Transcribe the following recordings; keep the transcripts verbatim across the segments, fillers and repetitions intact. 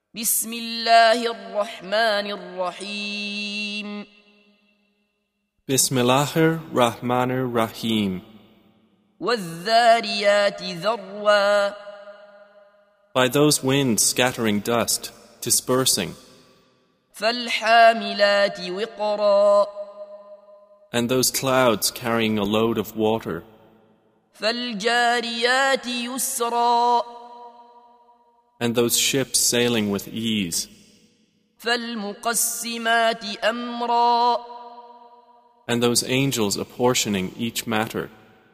بسم الله الرحمن الرحيم Bismillahir Rahmanir Rahim. والذاريات ذروا By those winds scattering dust, dispersing, فالحاملات وقرا and those clouds carrying a load of water, فالجاريات يسرا and those ships sailing with ease, فالمقسمات أمرا and those angels apportioning each matter.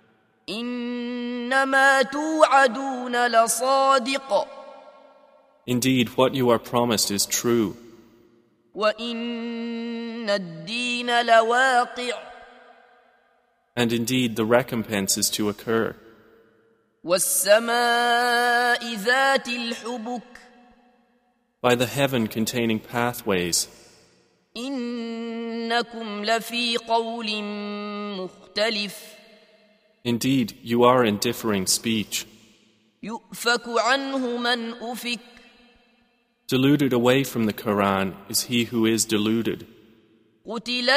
إنما توعدون لصادق Indeed, what you are promised is true, وإن الدين لواقع and indeed the recompense is to occur. والسماء ذات الحبك By the heaven containing pathways, إنكم لفي قول مختلف indeed you are in differing speech. يؤفك عنه من أفك Deluded away from the Quran is he who is deluded. قتل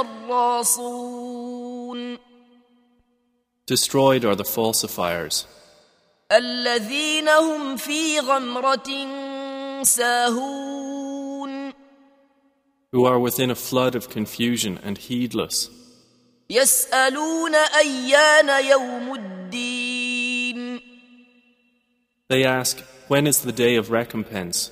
الخراصون Destroyed are the falsifiers, الذين هم في غمرة ساهون who are within a flood of confusion and heedless. يسألون أيان يوم الدين They ask, when is the day of recompense?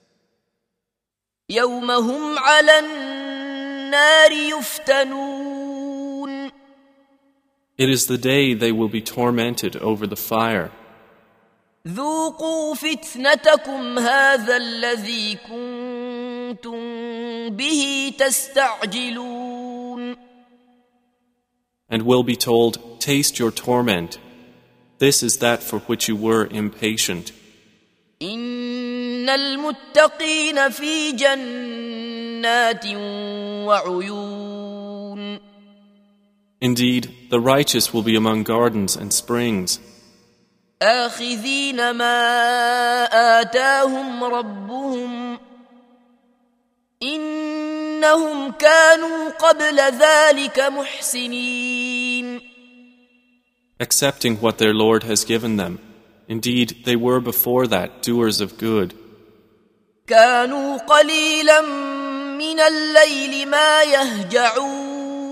يوم هم على النار يفتنون It is the day they will be tormented over the fire. ذوقوا فتنتكم هذا الذي كنتم به تستعجلون And will be told, taste your torment. This is that for which you were impatient. إن المتقين في جنات وعيون Indeed, the righteous will be among gardens and springs, آخذين ما آتاهم ربهم إنهم كانوا قبل ذلك محسنين accepting what their Lord has given them. Indeed, they were before that doers of good. كانوا قليلا من الليل ما يهجعون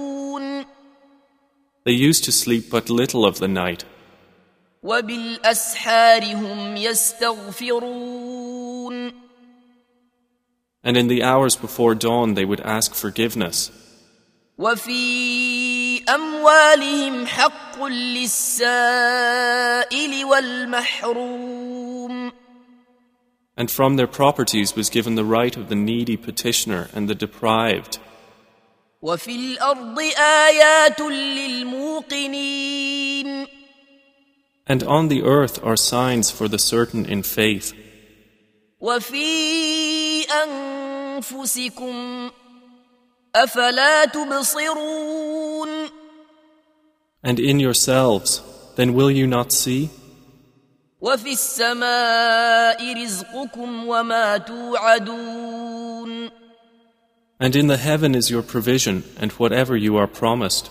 They used to sleep but little of the night, وبالأسحار هم يستغفرون and in the hours before dawn they would ask forgiveness. وفي أموالهم حق للسائل والمحروم And from their properties was given the right of the needy petitioner and the deprived. وفي الأرض آيات للموقنين And on the earth are signs for the certain in faith. وفي أنفسكم أفلا تبصرون And in yourselves, then will you not see? وفي السماء رزقكم وما توعدون And in the heaven is your provision and whatever you are promised.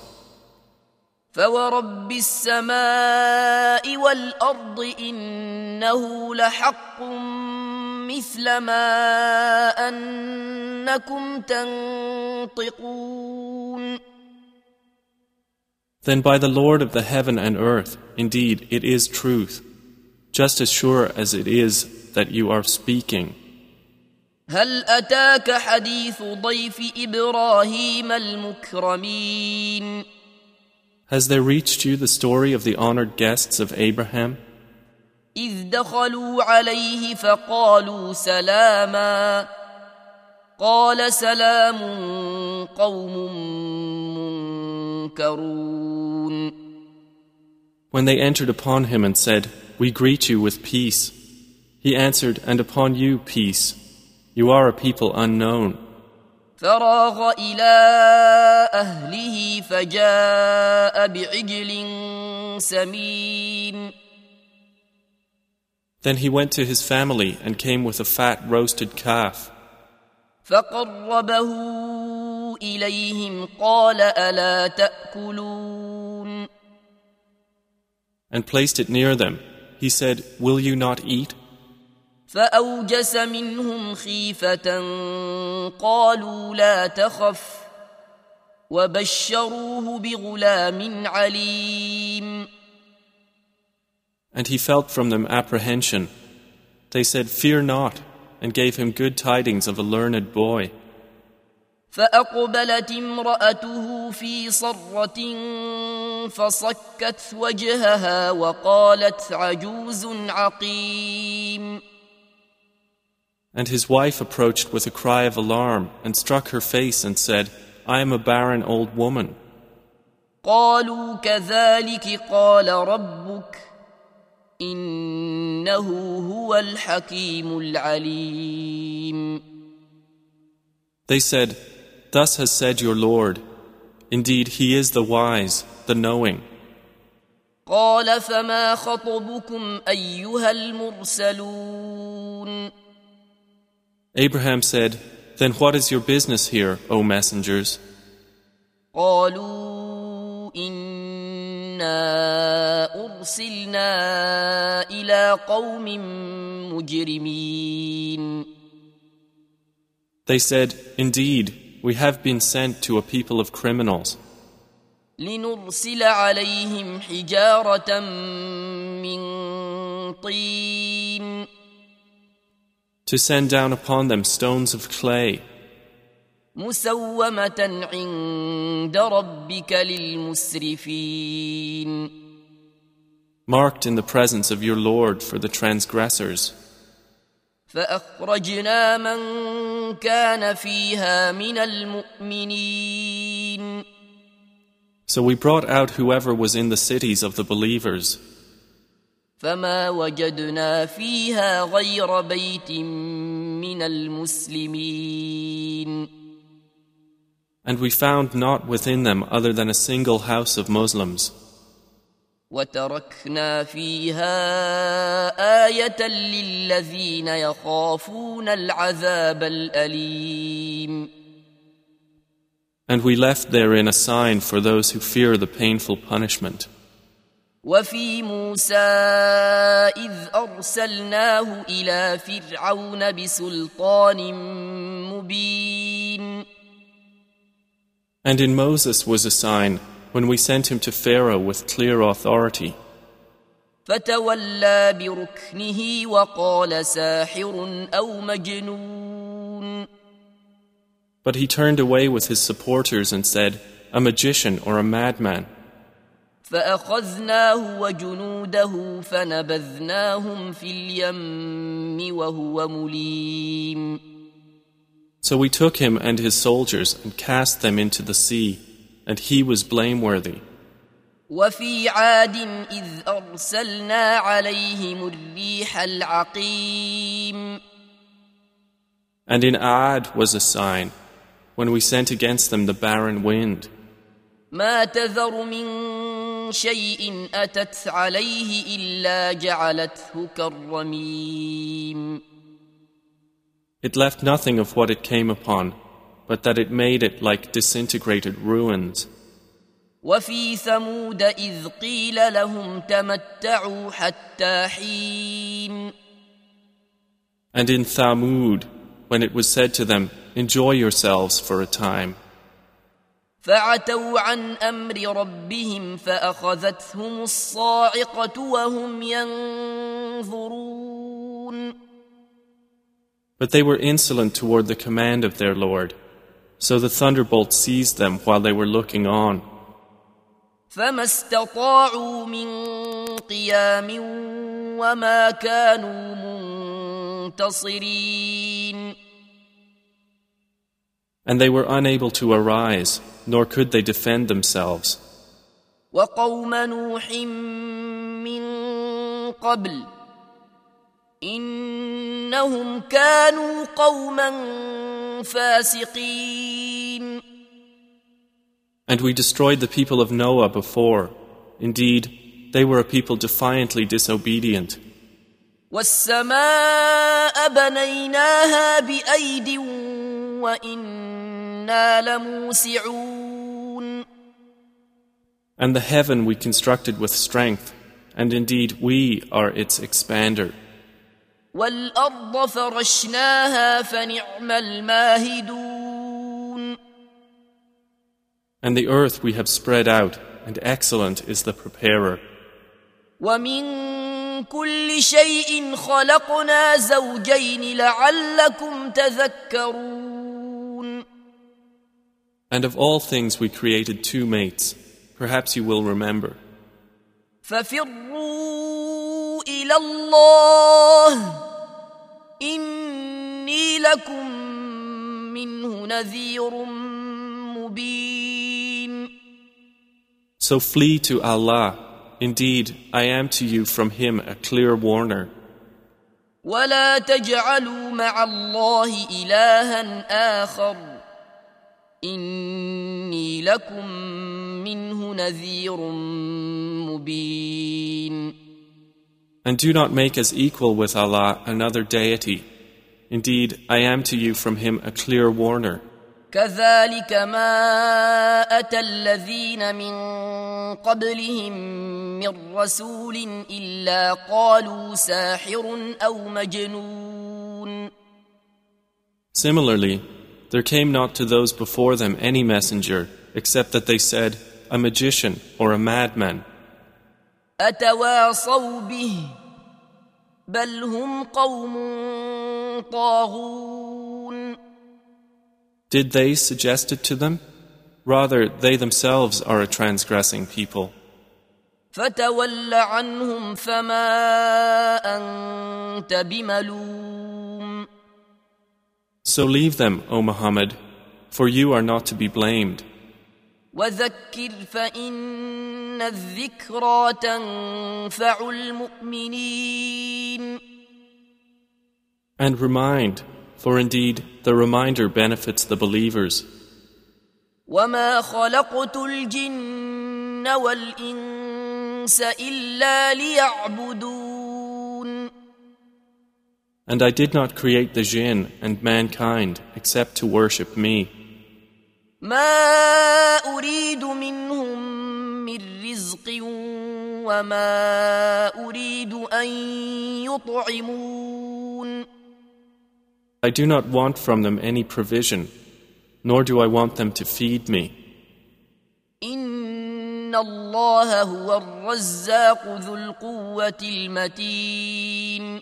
فورب السماء والأرض إنه لحق مثل ما أنكم تنطقون Then by the Lord of the heaven and earth, indeed it is truth, just as sure as it is that you are speaking. هل أتاك حديث ضيف إبراهيم المكرمين Has there reached you the story of the honored guests of Abraham? إذ دخلوا عليه فقالوا سلاما قال سلام قوم منكرون When they entered upon him and said, "We greet you with peace," he answered, "And upon you peace. You are a people unknown." فراغ إلى أهله فجاء بعجل سمين Then he went to his family and came with a fat roasted calf. فقربه إليهم قال ألا تأكلون And placed it near them. He said, "Will you not eat?" فأوجس منهم خيفة قالوا لا تخف وبشروه بغلام عليم And he felt from them apprehension. They said, "Fear not," and gave him good tidings of a learned boy. فأقبلت امرأته في صرة فصكت وجهها وقالت عجوز عقيم And his wife approached with a cry of alarm and struck her face and said, "I am a barren old woman." قالوا كذلك قال ربك إنه هو الحكيم العليم They said, "Thus has said your Lord. Indeed, He is the wise, the knowing." قال فما خطبكم أيها المرسلون Abraham said, "Then what is your business here, O messengers?" قالوا إنا أرسلنا إلى قوم مجرمين They said, "Indeed, we have been sent to a people of criminals, لنرسل عليهم حجارة من طين to send down upon them stones of clay, مسومة عند ربك للمسرفين marked in the presence of your Lord for the transgressors. فأخرجنا من كان فيها من المؤمنين So we brought out whoever was in the cities of the believers. فما وجدنا فيها غير بيت من المسلمين And we found not within them other than a single house of Muslims. وتركنا فيها آية للذين يخافون العذاب الأليم And we left therein a sign for those who fear the painful punishment. وفي موسى إذ أرسلناه إلى فرعون بسلطان مبين And in Moses was a sign when we sent him to Pharaoh with clear authority. فتولى بركنه وقال ساحر أو مجنون But he turned away with his supporters and said, "A magician or a madman." فأخذناه وجنوده فنبذناهم في اليم وهو مليم So we took him and his soldiers and cast them into the sea, and he was blameworthy. وفي عاد إذ أرسلنا عليهم الريح العقيم And in Aad was a sign, when we sent against them the barren wind. ما تذر من شيء أتت عليه إلا جعلته كالرميم It left nothing of what it came upon, but that it made it like disintegrated ruins. وفي ثمود إذ قيل لهم تمتعوا حتى حين And in Thamud, when it was said to them, "Enjoy yourselves for a time," فعتوا عن أمر ربهم فأخذتهم الصاعقة وهم ينظرون but they were insolent toward the command of their Lord. So the thunderbolt seized them while they were looking on. فما استطاعوا من قيام وما كانوا منتصرين And they were unable to arise, nor could they defend themselves. وقوم نوح من قبل إنهم كانوا قوما فاسقين And we destroyed the people of Noah before. Indeed, they were a people defiantly disobedient. والسماء بنيناها بأيد وإنا لموسعون. And the heaven we constructed with strength, and indeed we are its expander. والأرض فرشناها فنعم الماهدون. And the earth we have spread out, and excellent is the preparer. ومن كل شيء خلقنا زوجين لعلكم تذكرون. And of all things we created two mates. Perhaps you will remember. ففروا إلى الله إني لكم منه نذير مبين. So flee to Allah. Indeed, I am to you from Him a clear warner. ولا تجعلوا مع الله إلها آخر إني لكم منه نذير مبين. And do not make as equal with Allah another deity. Indeed, I am to you from Him a clear warner. كذلك ما أتى الذين من قبلهم من رسول إلا قالوا ساحر أو مجنون. Similarly, there came not to those before them any messenger except that they said, a magician or a madman. أتواصوا به بل هم قوم طاغون. Did they suggest it to them? Rather, they themselves are a transgressing people. فتول عنهم فما أنت بملوم. So leave them, O Muhammad, for you are not to be blamed. وذكر فإن الذكرى تنفع المؤمنين. And remind, for indeed the reminder benefits the believers. وما خلقت الجن والإنس إلا ليعبدون. And I did not create the jinn and mankind except to worship me. ما أريد منهم من رزق وما أريد أن يطعمون. I do not want from them any provision, nor do I want them to feed me. إن الله هو الرزاق ذو القوة المتين.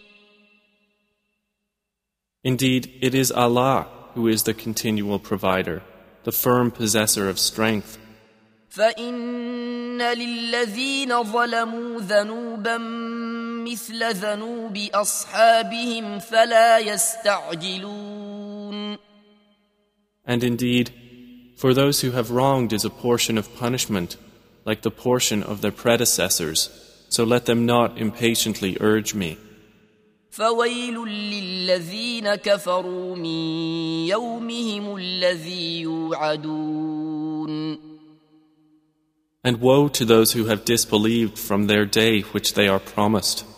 Indeed, it is Allah who is the continual provider, the firm possessor of strength. فإن للذين ظلموا ذنوبا مثل ذنوب أصحابهم فلا يستعجلون. And indeed, for those who have wronged is a portion of punishment, like the portion of their predecessors, so let them not impatiently urge me. فويل للذين كفروا من يومهم الذي يوعدون. And woe to those who have disbelieved from their day which they are promised.